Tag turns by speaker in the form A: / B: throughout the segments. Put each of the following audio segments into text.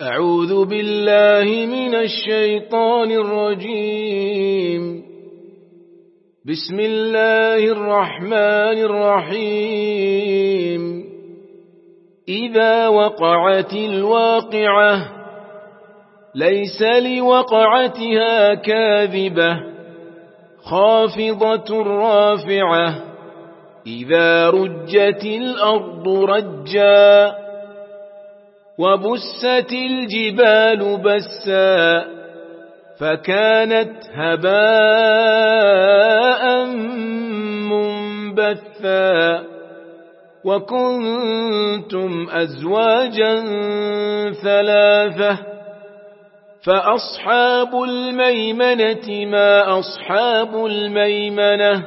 A: أعوذ بالله من الشيطان الرجيم. بسم الله الرحمن الرحيم. إذا وقعت الواقعة ليس لوقعتها كاذبة خافضة رافعة إذا رجت الأرض رجا وبست الجبال بسا فكانت هباء منبثا وكنتم أزواجا ثلاثة فأصحاب الميمنة ما أصحاب الميمنة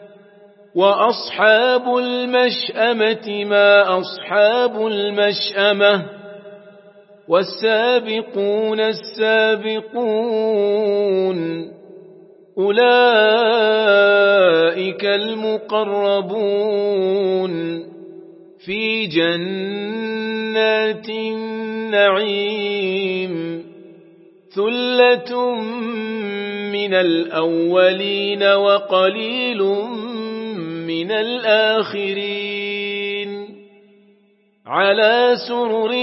A: وأصحاب المشأمة ما أصحاب المشأمة والسابقون السابقون أولئك المقربون في جنات النعيم ثلة من الأولين وقليل من الآخرين على سرر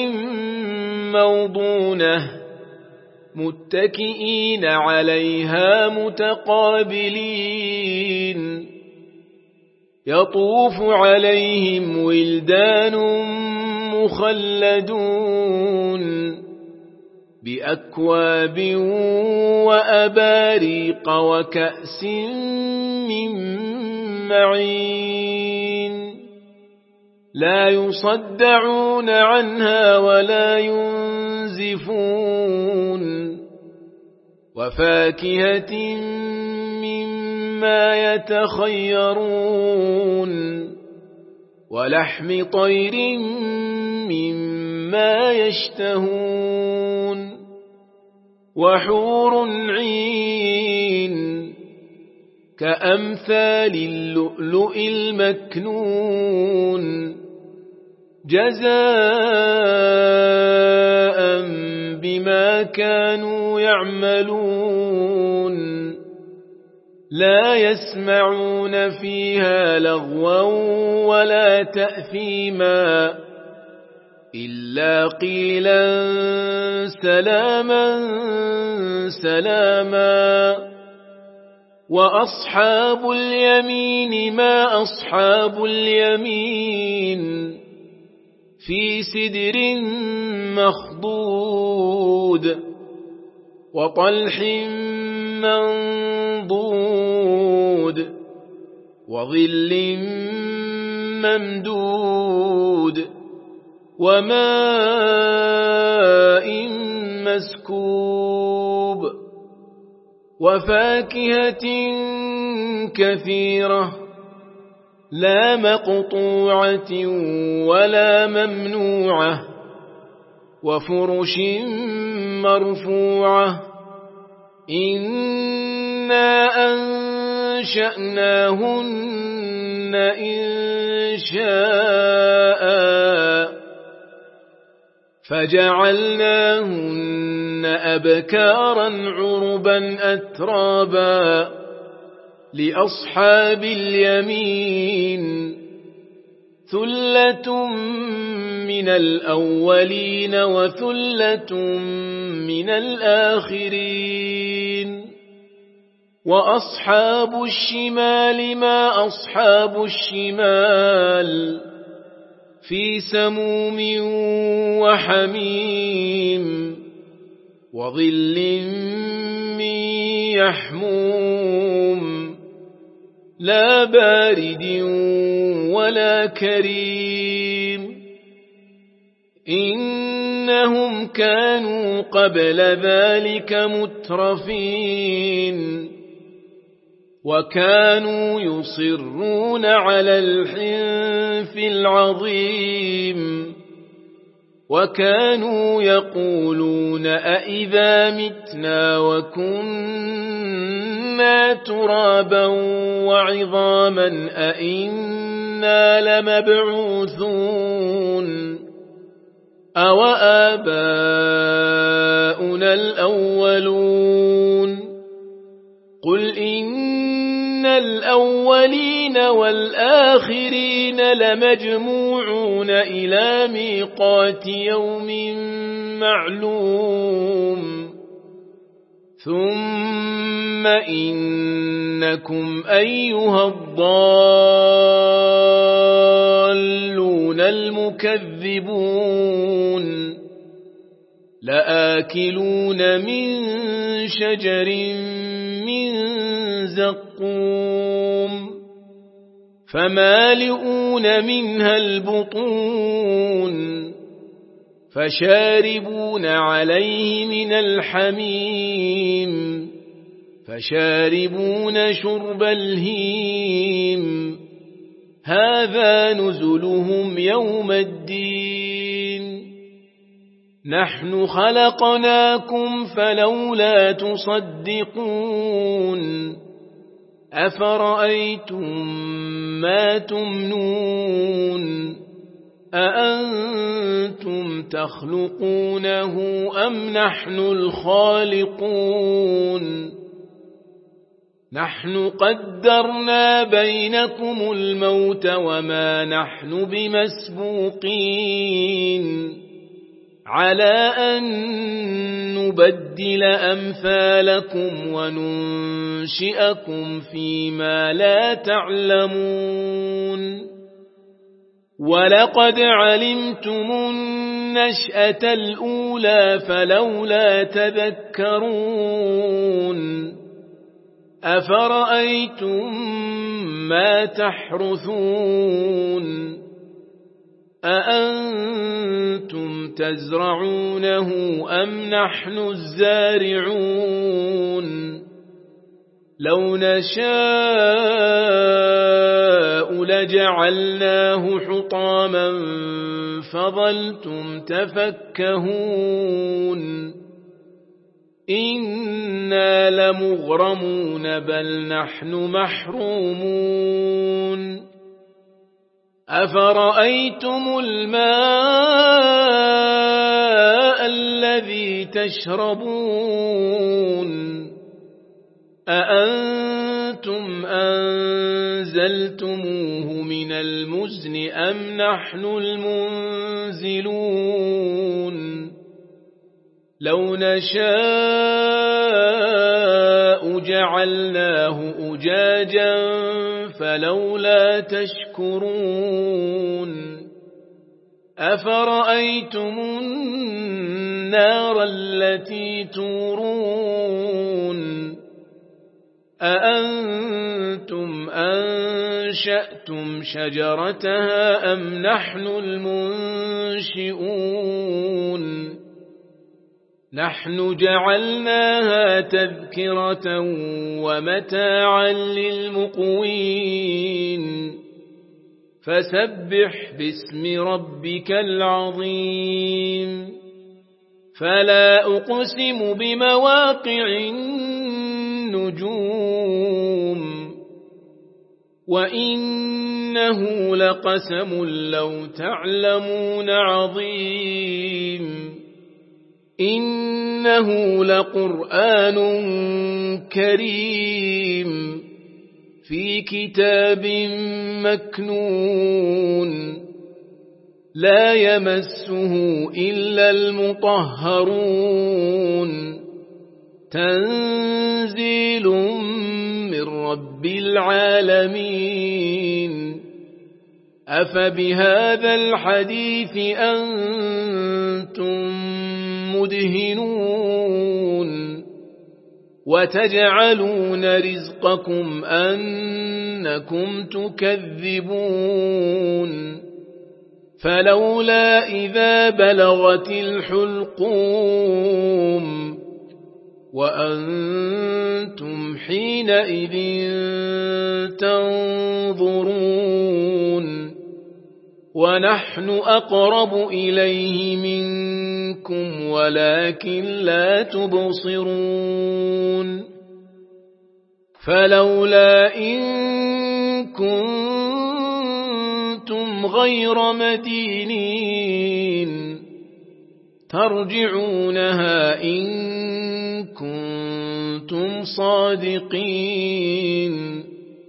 A: موضونة متكئين عليها متقابلين يطوف عليهم ولدان مخلدون بأكواب وأباريق وكأس من معين لا يصدعون عنها ولا ينزفون وفاكهة مما يتخيرون ولحم طير مما يشتهون وحور عين كأمثال اللؤلؤ المكنون جزاء بما كانوا يعملون لا يسمعون فيها لغوا ولا تأثيما إلا قيلا سلاما سلاما وأصحاب اليمين ما أصحاب اليمين في سدر مخضود وطلح منضود وظل ممدود وماء مسكوب وفاكهة كثيرة لا مقطوعة ولا ممنوعة وفرش مرفوعة إنا أنشأناهن إنشاء فجعلناهن أبكارا عربا أترابا لأصحاب اليمين ثلة من الأولين وثلة من الآخرين وأصحاب الشمال ما أصحاب الشمال في سموم وحميم وظل من يحموم لا بارد ولا كريم إنهم كانوا قبل ذلك مترفين وكانوا يصرون على الحنث العظيم وكانوا يقولون أئذا متنا وكنا ترابا وعظاما أئنا لمبعوثون أَوَآبَاؤُنَا الْأَوَّلُونَ قُلْ إِنَّ الْأَوَّلِينَ وَالْآخِرِينَ لَمَجْمُوعُونَ إِلَى مِيقَاتِ يَوْمٍ مَّعْلُومٍ ثُمَّ إِنَّكُمْ أَيُّهَا الضَّالُّونَ الْمُكَذِّبُونَ لَآكِلُونَ مِن شَجَرٍ مِّن زَقُّومٍ فَمَالِئُونَ مِنْهَا الْبُطُونَ فَشَارِبُونَ عَلَيْهِ مِنَ الْحَمِيمِ فَشَارِبُونَ شُرْبَ الْهِيمِ هَذَا نُزُلُهُمْ يَوْمَ الدِّينِ نَحْنُ خَلَقْنَاكُمْ فَلَوْلَا تُصَدِّقُونَ أَفَرَأَيْتُم مَّا تُمْنُونَ أَأَنتُمْ تَخْلُقُونَهُ أَمْ نَحْنُ الْخَالِقُونَ نَحْنُ قَدَّرْنَا بَيْنَكُمُ الْمَوْتَ وَمَا نَحْنُ بِمَسْبُوقِينَ عَلَىٰ أَن نُّبَدِّلَ أَمْثَالَكُمْ وَنُنشِئَكُمْ فِيمَا لَا تَعْلَمُونَ وَلَقَدْ عَلِمْتُمُ النَّشْأَةَ الْأُولَىٰ فَلَوْلَا تَذَكَّرُونَ أَفَرَأَيْتُم مَّا تَحْرُثُونَ أَأَنتُمْ تَزْرَعُونَهُ أَمْ نَحْنُ الزَّارِعُونَ لَوْ نَشَاءُ لَجَعَلْنَاهُ حُطَامًا فَظَلْتُمْ تَفَكَّهُونَ إِنَّا لَمُغْرَمُونَ بَلْ نَحْنُ مَحْرُومُونَ أَفَرَأَيْتُمُ الْمَاءَ الَّذِي تَشْرَبُونَ أَأَنتُمْ أَنزَلْتُمُوهُ مِنَ الْمُزْنِ أَمْ نَحْنُ الْمُنزِلُونَ لَوْ نَشَاءُ جَعَلْنَاهُ أُجَاجًا فَلَوْلَا تَشْكُرُونَ أَفَرَأَيْتُمُ النَّارَ الَّتِي تُورُونَ أَأَنتُمْ أَنشَأْتُمْ شَجَرَتَهَا أَمْ نَحْنُ الْمُنشِئُونَ نَحْنُ جَعَلْنَاهَا تَذْكِرَةً وَمَتَاعًا لِّلْمُقْوِينَ فَسَبِّحْ بِاسْمِ رَبِّكَ الْعَظِيمِ فَلَا أُقْسِمُ بِمَوَاقِعِ النُّجُومِ وَإِنَّهُ لَقَسَمٌ لَّوْ تَعْلَمُونَ عَظِيمٌ إِنَّهُ لَقُرْآنٌ كَرِيمٌ في كتاب مكنون لا يمسه إلا المطهرون تنزيل من رب العالمين أفبهذا الحديث أنتم مدهنون وتجعلون رزقكم أنكم تكذبون فلولا إذا بلغت الحلقوم وأنتم حينئذ تنظرون ونحن أقرب إليه منكم ولكن لا تبصرون فلولا إن كنتم غير مدينين ترجعونها إن كنتم صادقين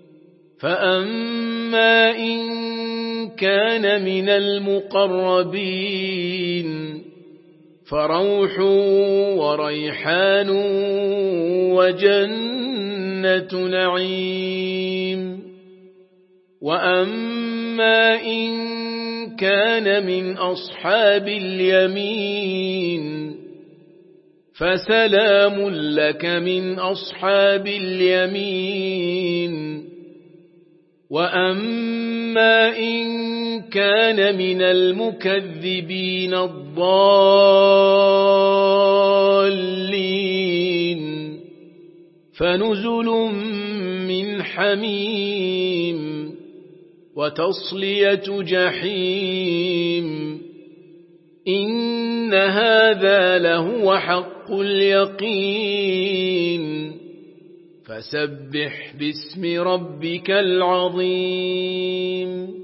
A: فأما إن كان من المقربين فروح وريحان وجنة نعيم وأما إن كان من أصحاب اليمين فسلام لك من أصحاب اليمين وأما إن كان من المكذبين الضالين فنزل من حميم وتصلية جحيم إن هذا لهو حق اليقين فسبح باسم ربك العظيم